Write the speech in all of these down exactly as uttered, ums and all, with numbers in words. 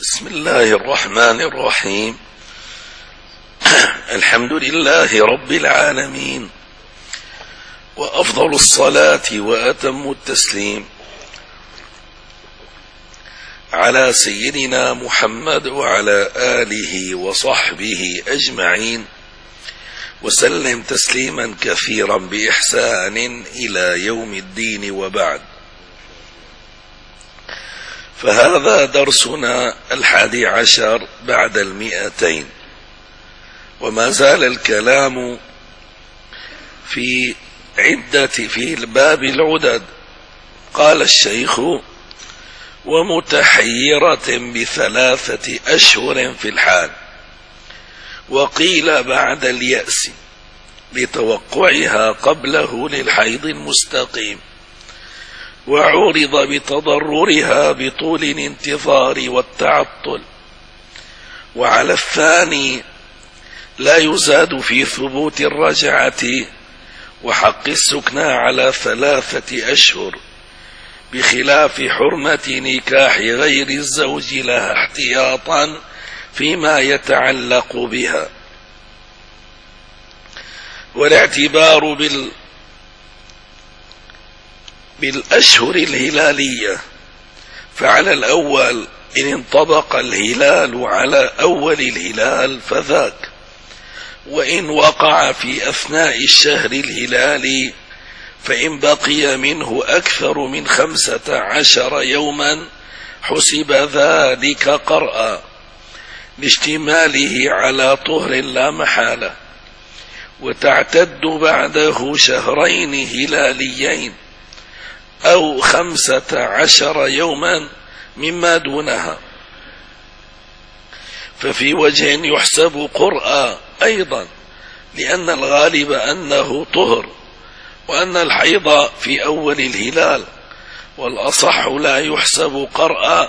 بسم الله الرحمن الرحيم. الحمد لله رب العالمين، وأفضل الصلاة وأتم التسليم على سيدنا محمد وعلى آله وصحبه أجمعين، وسلم تسليما كثيرا بإحسان إلى يوم الدين، وبعد. فهذا درسنا الحادي عشر بعد المئتين، وما زال الكلام في عدة في باب العدد. قال الشيخ: ومتحيرة بثلاثة أشهر في الحال، وقيل بعد اليأس لتوقعها قبله للحيض المستقيم، وعورض بتضررها بطول الانتظار والتعطل. وعلى الثاني لا يزاد في ثبوت الرجعة وحق السكنى على ثلاثة أشهر، بخلاف حرمة نكاح غير الزوج لها احتياطا فيما يتعلق بها. والاعتبار بال بالأشهر الهلالية، فعلى الأول إن انطبق الهلال على أول الهلال فذاك، وإن وقع في أثناء الشهر الهلالي فإن بقي منه أكثر من خمسة عشر يوما حسب ذلك قرأ، لاشتماله على طهر لا محالة. وتعتد بعده شهرين هلاليين أو خمسة عشر يوما مما دونها، ففي وجه يحسب قرأ أيضا، لأن الغالب أنه طهر، وأن الحيض في أول الهلال، والأصح لا يحسب قرأ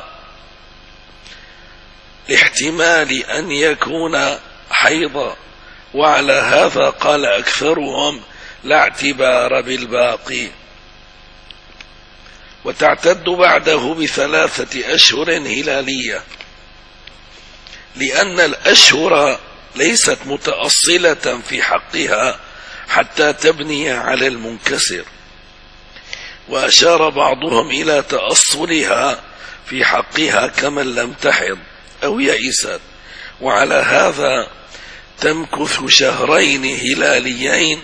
لاحتمال أن يكون حيضا. وعلى هذا قال أكثرهم: لا اعتبار بالباقي. وتعتد بعده بثلاثة أشهر هلالية، لأن الأشهر ليست متأصلة في حقها حتى تبني على المنكسر، وأشار بعضهم إلى تأصلها في حقها كمن لم تحض أو يئست. وعلى هذا تمكث شهرين هلاليين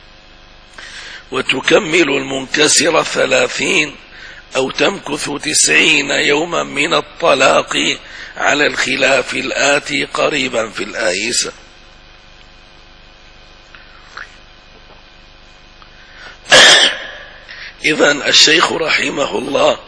وتكمل المنكسر ثلاثين، أو تمكث تسعين يوما من الطلاق، على الخلاف الآتي قريبا في الآيسة. إذن الشيخ رحمه الله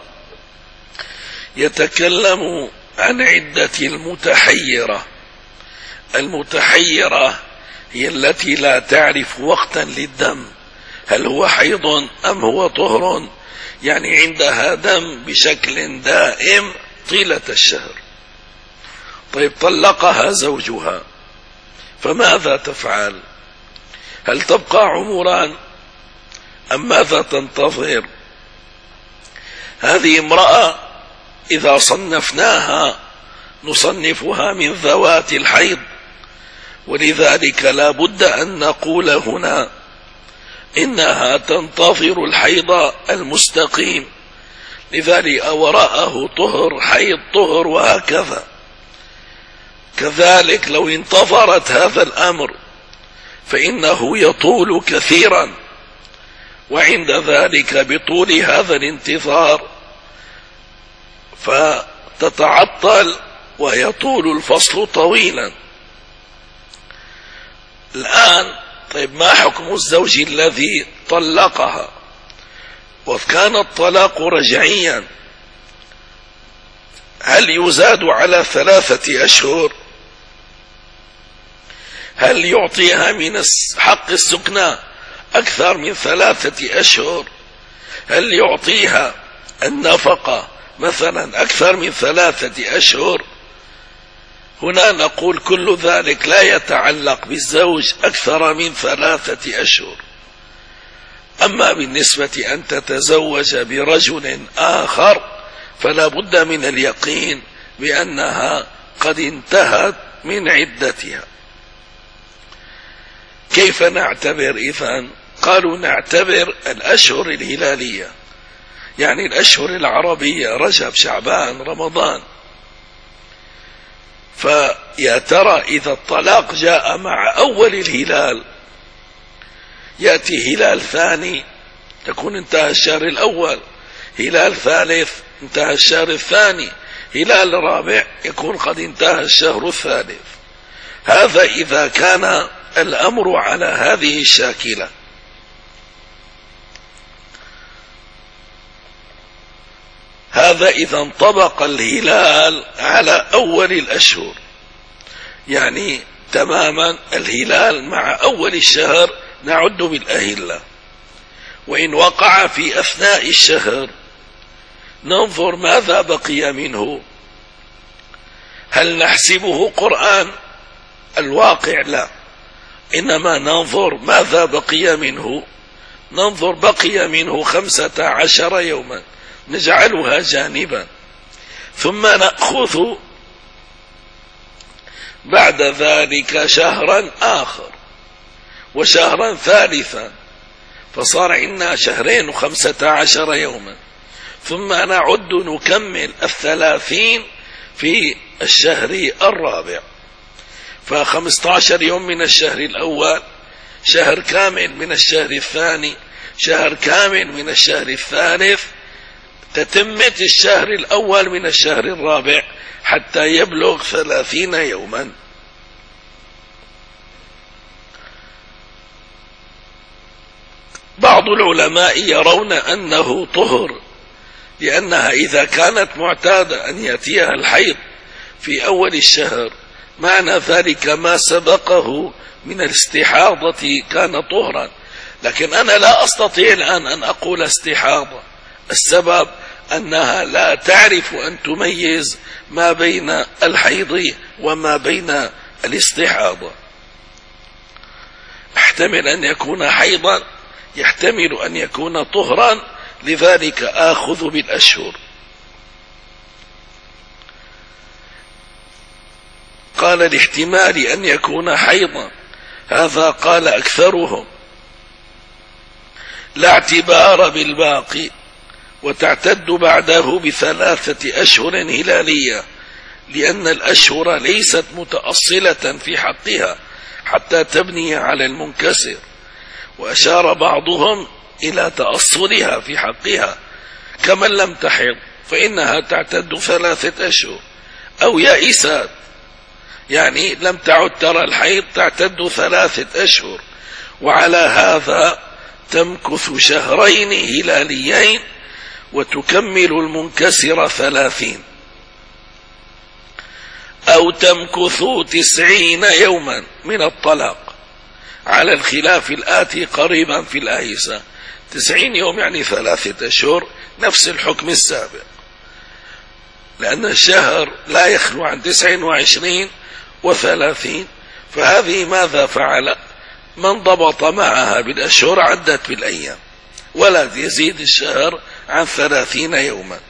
يتكلم عن عدة المتحيرة. المتحيرة هي التي لا تعرف وقتا للدم، هل هو حيض أم هو طهر، يعني عندها دم بشكل دائم طيلة الشهر. طيب، طلقها زوجها، فماذا تفعل؟ هل تبقى عمران أم ماذا تنتظر؟ هذه امرأة إذا صنفناها نصنفها من ذوات الحيض، ولذلك لا بد أن نقول هنا إنها تنتظر الحيض المستقيم، لذلك وراءه طهر حيض طهر وهكذا. كذلك لو انتظرت هذا الأمر فإنه يطول كثيرا، وعند ذلك بطول هذا الانتظار فتتعطل ويطول الفصل طويلا. الآن طيب، ما حكم الزوج الذي طلقها وكان الطلاق رجعيا؟ هل يزاد على ثلاثة أشهر؟ هل يعطيها من حق السكنى أكثر من ثلاثة أشهر؟ هل يعطيها النفقة مثلا أكثر من ثلاثة أشهر؟ هنا نقول كل ذلك لا يتعلق بالزوج أكثر من ثلاثة أشهر. أما بالنسبة أن تتزوج برجل آخر فلا بد من اليقين بأنها قد انتهت من عدتها. كيف نعتبر إذن؟ قالوا نعتبر الأشهر الهلالية، يعني الأشهر العربية، رجب شعبان رمضان. فيا ترى إذا الطلاق جاء مع أول الهلال، يأتي هلال ثاني تكون انتهى الشهر الأول، هلال ثالث انتهى الشهر الثاني، هلال رابع يكون قد انتهى الشهر الثالث. هذا إذا كان الأمر على هذه الشاكلة. هذا إذا انطبق الهلال على أول الأشهر، يعني تماما الهلال مع أول الشهر نعد بالأهلة. وإن وقع في أثناء الشهر ننظر ماذا بقي منه، هل نحسبه قرآن؟ الواقع لا، إنما ننظر ماذا بقي منه. ننظر بقي منه خمسة عشر يوما، نجعلها جانبا، ثم نأخذ بعد ذلك شهرا آخر وشهرا ثالثا، فصار عندنا شهرين وخمسة عشر يوما، ثم نعد نكمل الثلاثين في الشهر الرابع، فخمسة عشر يوم من الشهر الأول، شهر كامل من الشهر الثاني، شهر كامل من الشهر الثالث، تتمة الشهر الأول من الشهر الرابع حتى يبلغ ثلاثين يوما. بعض العلماء يرون أنه طهر، لأنها إذا كانت معتادة أن يأتيها الحيض في أول الشهر، معنى ذلك ما سبقه من الاستحاضة كان طهرا. لكن أنا لا أستطيع الآن أن أقول استحاضة، السبب أنها لا تعرف أن تميز ما بين الحيض وما بين الاستحاضة. يحتمل أن يكون حيضا، يحتمل أن يكون طهرا، لذلك آخذ بالأشهر. قال الاحتمال أن يكون حيضا، هذا قال أكثرهم، لا اعتبار بالباقي، وتعتد بعده بثلاثة أشهر هلالية، لأن الأشهر ليست متأصلة في حقها حتى تبني على المنكسر. وأشار بعضهم إلى تأصلها في حقها، كمن لم تحض فإنها تعتد ثلاثة أشهر، أو يائسات يعني لم تعد ترى الحيض تعتد ثلاثة أشهر، وعلى هذا تمكث شهرين هلاليين وتكمل المنكسر ثلاثين، أو تمكث تسعين يوما من الطلاق، على الخلاف الآتي قريبا في الآيسة. تسعين يوم يعني ثلاثة أشهر، نفس الحكم السابق، لأن الشهر لا يخلو عن تسع وعشرين وثلاثين. فهذه ماذا فعل؟ من ضبط معها بالأشهر عدت بالأيام، ولا يزيد الشهر عن ثلاثين يوما.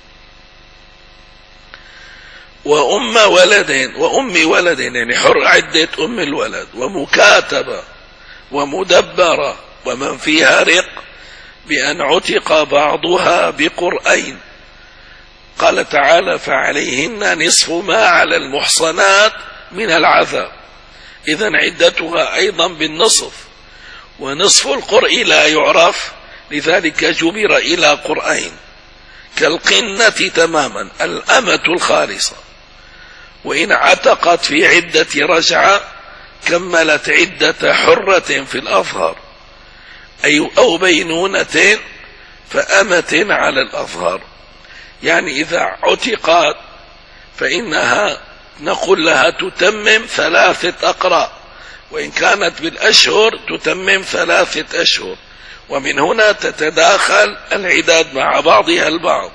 وأم ولد وأم ولد يعني حر عدة أم الولد، ومكاتبة ومدبرة، ومن فيها رق، بأن عتق بعضها بقرئين. قال تعالى فعليهن نصف ما على المحصنات من العذاب، إذن عدتها أيضا بالنصف، ونصف القرء لا يعرف، لذلك جبر إلى قرئين، كالقنة تماما الأمة الخالصة. وإن عتقت في عدة رجعة كملت عدة حرة في الأظهر، أي أو بينونة فأمة على الأظهر. يعني إذا عتقت فإنها نقول لها تتمم ثلاثة أقراء، وإن كانت بالأشهر تتمم ثلاثة أشهر، ومن هنا تتداخل العداد مع بعضها البعض.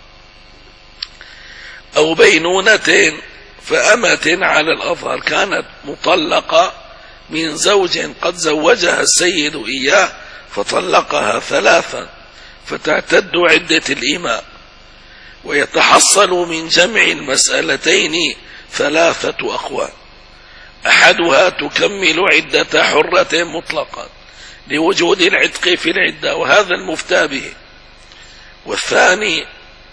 أو بينونة فأمة على الأظهر، كانت مطلقة من زوج قد زوجها السيد إياه فطلقها ثلاثا، فتعتد عدة الإماء. ويتحصل من جمع المسألتين ثلاثة أقوال: أحدها تكمل عدة حرة مطلقا لوجود العتق في العدة وهذا المفتى به، والثاني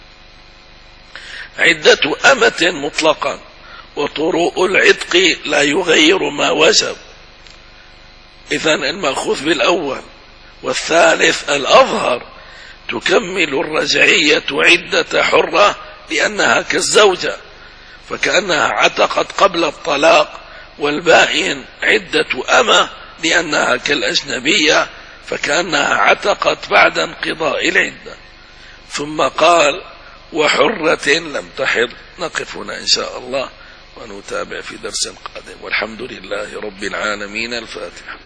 عدة أمة مطلقا وطروء العتق لا يغير ما وجب، إذن المأخوذ بالأول. والثالث الأظهر تكمل الرجعية عدة حرة لأنها كالزوجة فكأنها عتقت قبل الطلاق، والبائن عدة أمة لأنها كالأجنبية فكأنها عتقت بعد انقضاء العدة. ثم قال: وحرة لم تحض. نقف هنا إن شاء الله ونتابع في درس قادم، والحمد لله رب العالمين. الفاتحة.